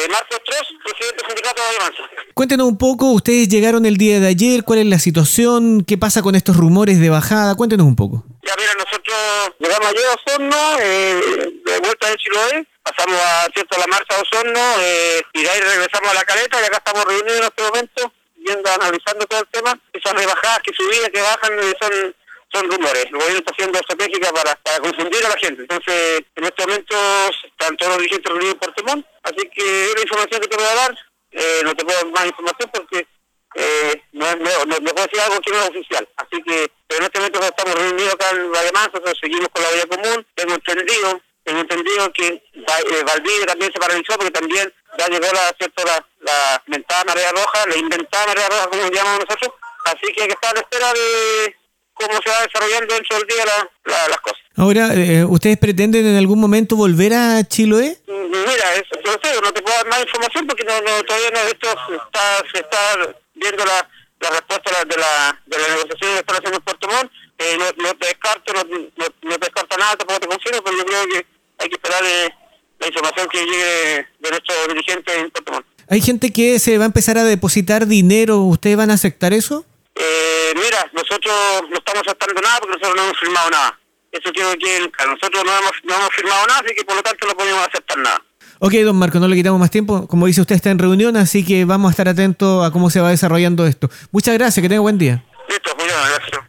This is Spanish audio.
Marcos Trost, presidente del sindicato de Bahía Mansa. Cuéntenos un poco, ustedes llegaron el día de ayer, ¿cuál es la situación? ¿Qué pasa con estos rumores de bajada? Cuéntenos un poco. Ya mira, nosotros llegamos ayer a Osorno, de vuelta de Chiloé, pasamos a la marcha a Osorno, y de ahí regresamos a La Caleta, y acá estamos reunidos en este momento, analizando todo el tema. Esas rebajadas, que subidas, que bajan, son rumores. El gobierno está haciendo estratégica para confundir a la gente. Entonces, en este momento están todos los dirigentes reunidos en Puerto Montt, así que es la información que te voy a dar. No te puedo dar más información porque no puedo decir algo que no es oficial. Así que, pero en este momento estamos reunidos acá en Bahía Mansa, seguimos con la vía común. Tengo entendido que Valdivia también se paralizó porque también ya llegó la mentada marea roja, la inventada marea roja, como llamamos nosotros. Así que hay que estar a la espera de cómo se va desarrollando dentro del día las cosas. Ahora, ¿ustedes pretenden en algún momento volver a Chiloé? Mira, yo no te puedo dar más información porque todavía no, esto se está viendo la respuesta de la negociación que están haciendo en Puerto Montt. No te descarto nada, tampoco te confirmo, pero yo creo que hay que esperar la información que llegue de nuestros dirigentes en Puerto Montt. Hay gente que se va a empezar a depositar dinero, ¿ustedes van a aceptar eso? Mira, nosotros no estamos aceptando nada porque nosotros no hemos firmado nada. Eso quiero que nosotros no hemos firmado nada, así que por lo tanto no podemos aceptar nada. Ok, don Marco, no le quitamos más tiempo. Como dice usted, está en reunión, así que vamos a estar atentos a cómo se va desarrollando esto. Muchas gracias, que tenga buen día. Listo, muy bien, gracias.